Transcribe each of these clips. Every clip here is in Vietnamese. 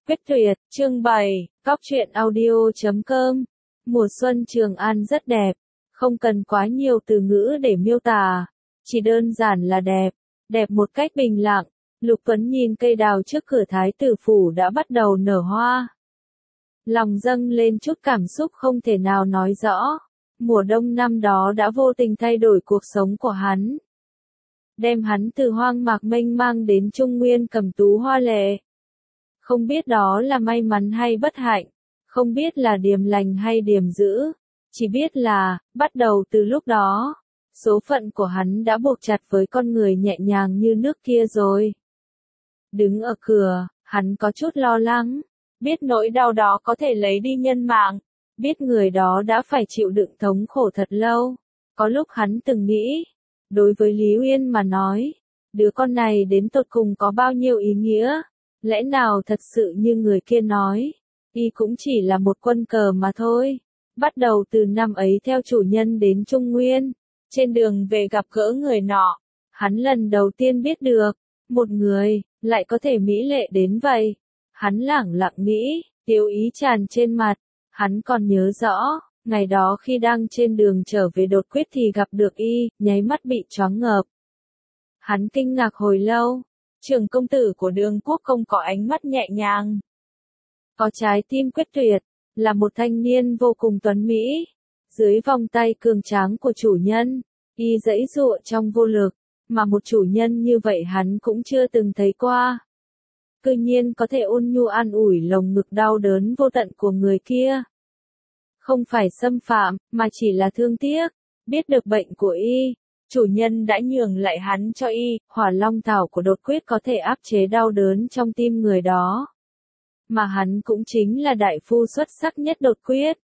Quyết tuyệt, chương 7, Cóc truyện audio.com. Mùa xuân Trường An rất đẹp, không cần quá nhiều từ ngữ để miêu tả, chỉ đơn giản là đẹp, đẹp một cách bình lặng. Lục Tuấn nhìn cây đào trước cửa Thái tử phủ đã bắt đầu nở hoa. Lòng dâng lên chút cảm xúc không thể nào nói rõ. Mùa đông năm đó đã vô tình thay đổi cuộc sống của hắn. Đem hắn từ hoang mạc mênh mang đến Trung Nguyên cầm tú hoa lệ. Không biết đó là may mắn hay bất hạnh, không biết là điềm lành hay điềm dữ, chỉ biết là, bắt đầu từ lúc đó, số phận của hắn đã buộc chặt với con người nhẹ nhàng như nước kia rồi. Đứng ở cửa, hắn có chút lo lắng, biết nỗi đau đó có thể lấy đi nhân mạng, biết người đó đã phải chịu đựng thống khổ thật lâu. Có lúc hắn từng nghĩ, đối với Lý Uyên mà nói, đứa con này đến tột cùng có bao nhiêu ý nghĩa. Lẽ nào thật sự như người kia nói, y cũng chỉ là một quân cờ mà thôi. Bắt đầu từ năm ấy theo chủ nhân đến Trung Nguyên, trên đường về gặp gỡ người nọ, hắn lần đầu tiên biết được, một người, lại có thể mỹ lệ đến vậy. Hắn lẳng lặng nghĩ, tiêu ý tràn trên mặt, hắn còn nhớ rõ, ngày đó khi đang trên đường trở về đột quyết thì gặp được y, nháy mắt bị choáng ngợp. Hắn kinh ngạc hồi lâu. Trường công tử của Đường Quốc không có ánh mắt nhẹ nhàng, có trái tim quyết tuyệt, là một thanh niên vô cùng tuấn mỹ. Dưới vòng tay cường tráng của chủ nhân, y giãy giụa trong vô lực, mà một chủ nhân như vậy hắn cũng chưa từng thấy qua. Cư nhiên có thể ôn nhu an ủi lồng ngực đau đớn vô tận của người kia. Không phải xâm phạm, mà chỉ là thương tiếc, biết được bệnh của y. Chủ nhân đã nhường lại hắn cho y, hỏa long thảo của đột quyết có thể áp chế đau đớn trong tim người đó. Mà hắn cũng chính là đại phu xuất sắc nhất đột quyết.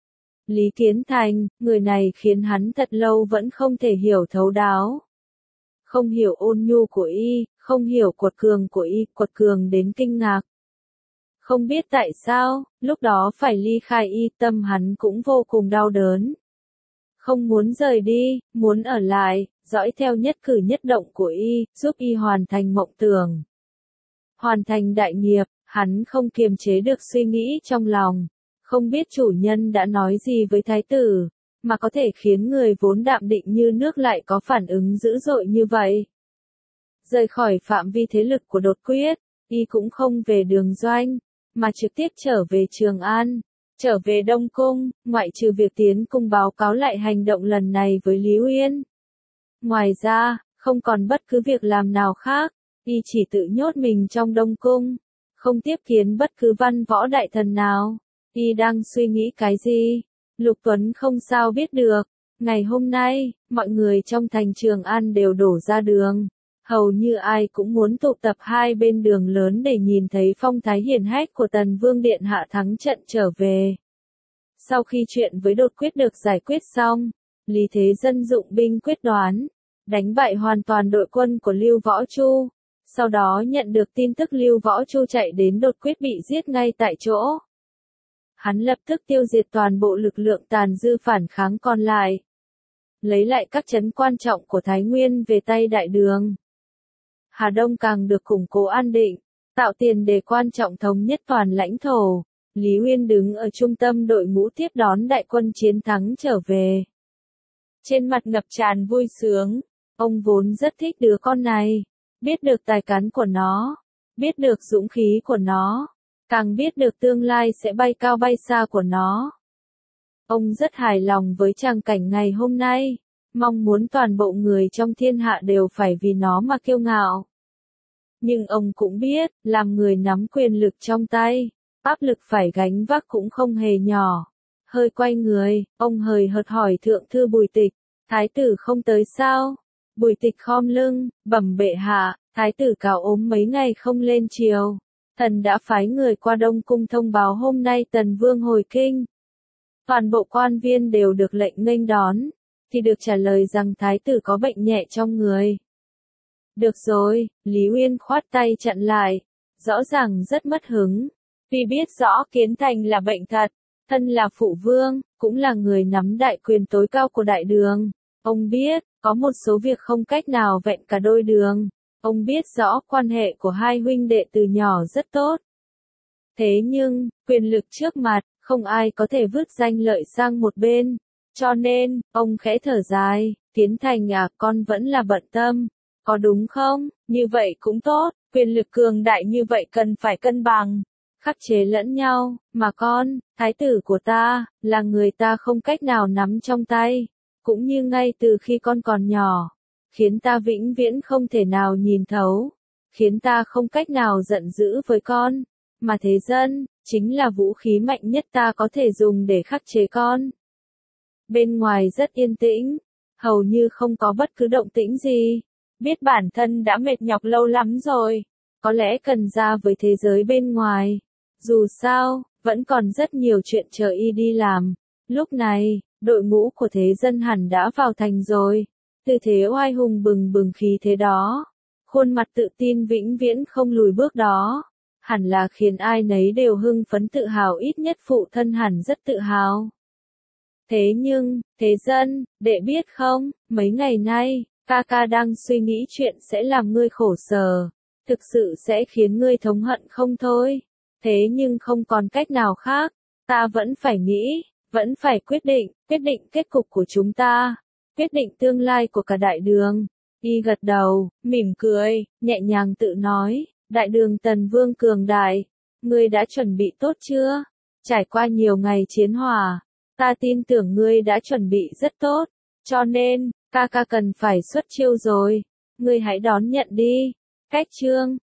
Lý Kiến Thành, người này khiến hắn thật lâu vẫn không thể hiểu thấu đáo. Không hiểu ôn nhu của y, không hiểu quật cường của y, quật cường đến kinh ngạc. Không biết tại sao, lúc đó phải ly khai y, tâm hắn cũng vô cùng đau đớn. Không muốn rời đi, muốn ở lại, dõi theo nhất cử nhất động của y, giúp y hoàn thành mộng tưởng. Hoàn thành đại nghiệp, hắn không kiềm chế được suy nghĩ trong lòng. Không biết chủ nhân đã nói gì với thái tử, mà có thể khiến người vốn đạm định như nước lại có phản ứng dữ dội như vậy. Rời khỏi phạm vi thế lực của đột quyết, y cũng không về đường doanh, mà trực tiếp trở về Trường An. Trở về Đông Cung, ngoại trừ việc tiến cung báo cáo lại hành động lần này với Lý Uyên. Ngoài ra, không còn bất cứ việc làm nào khác, y chỉ tự nhốt mình trong Đông Cung, không tiếp kiến bất cứ văn võ đại thần nào. Y đang suy nghĩ cái gì? Lục Tuấn không sao biết được. Ngày hôm nay, mọi người trong thành Trường An đều đổ ra đường. Hầu như ai cũng muốn tụ tập hai bên đường lớn để nhìn thấy phong thái hiển hách của Tần Vương Điện Hạ thắng trận trở về. Sau khi chuyện với đột quyết được giải quyết xong, Lý Thế Dân dụng binh quyết đoán, đánh bại hoàn toàn đội quân của Lưu Võ Chu. Sau đó nhận được tin tức Lưu Võ Chu chạy đến đột quyết bị giết ngay tại chỗ. Hắn lập tức tiêu diệt toàn bộ lực lượng tàn dư phản kháng còn lại. Lấy lại các trấn quan trọng của Thái Nguyên về tay Đại Đường. Hà Đông càng được củng cố an định, tạo tiền đề quan trọng thống nhất toàn lãnh thổ. Lý Uyên đứng ở trung tâm đội ngũ tiếp đón đại quân chiến thắng trở về. Trên mặt ngập tràn vui sướng, ông vốn rất thích đứa con này, biết được tài cán của nó, biết được dũng khí của nó, càng biết được tương lai sẽ bay cao bay xa của nó. Ông rất hài lòng với tràng cảnh ngày hôm nay, mong muốn toàn bộ người trong thiên hạ đều phải vì nó mà kiêu ngạo. Nhưng ông cũng biết, làm người nắm quyền lực trong tay, áp lực phải gánh vác cũng không hề nhỏ. Hơi quay người, ông hời hợt hỏi thượng thư Bùi Tịch, thái tử không tới sao? Bùi Tịch khom lưng, bẩm bệ hạ, thái tử cáo ốm mấy ngày không lên triều. Thần đã phái người qua Đông Cung thông báo hôm nay Tần Vương hồi kinh. Toàn bộ quan viên đều được lệnh nghênh đón, thì được trả lời rằng thái tử có bệnh nhẹ trong người. Được rồi, Lý Uyên khoát tay chặn lại, rõ ràng rất mất hứng. Vì biết rõ Kiến Thành là bệnh thật, thân là phụ vương, cũng là người nắm đại quyền tối cao của Đại Đường. Ông biết, có một số việc không cách nào vẹn cả đôi đường. Ông biết rõ quan hệ của hai huynh đệ từ nhỏ rất tốt. Thế nhưng, quyền lực trước mặt, không ai có thể vứt danh lợi sang một bên. Cho nên, ông khẽ thở dài, Tiến Thành à, con vẫn là bận tâm. Có đúng không? Như vậy cũng tốt, quyền lực cường đại như vậy cần phải cân bằng, khắc chế lẫn nhau, mà con, thái tử của ta, là người ta không cách nào nắm trong tay. Cũng như ngay từ khi con còn nhỏ, khiến ta vĩnh viễn không thể nào nhìn thấu, khiến ta không cách nào giận dữ với con, mà thế dân, chính là vũ khí mạnh nhất ta có thể dùng để khắc chế con. Bên ngoài rất yên tĩnh, hầu như không có bất cứ động tĩnh gì, biết bản thân đã mệt nhọc lâu lắm rồi, có lẽ cần ra với thế giới bên ngoài. Dù sao, vẫn còn rất nhiều chuyện chờ y đi làm. Lúc này, đội ngũ của thế dân hẳn đã vào thành rồi. Tư thế oai hùng bừng bừng khí thế đó, khuôn mặt tự tin vĩnh viễn không lùi bước đó, hẳn là khiến ai nấy đều hưng phấn tự hào, ít nhất phụ thân hẳn rất tự hào. Thế nhưng, thế dân, đệ biết không, mấy ngày nay, ca ca đang suy nghĩ chuyện sẽ làm ngươi khổ sở, thực sự sẽ khiến ngươi thống hận không thôi. Thế nhưng không còn cách nào khác, ta vẫn phải nghĩ, vẫn phải quyết định kết cục của chúng ta, quyết định tương lai của cả đại đường. Y gật đầu, mỉm cười, nhẹ nhàng tự nói, đại đường Tần Vương cường đại, ngươi đã chuẩn bị tốt chưa? Trải qua nhiều ngày chiến hòa, ta tin tưởng ngươi đã chuẩn bị rất tốt, cho nên, ca ca cần phải xuất chiêu rồi, ngươi hãy đón nhận đi. Cách chương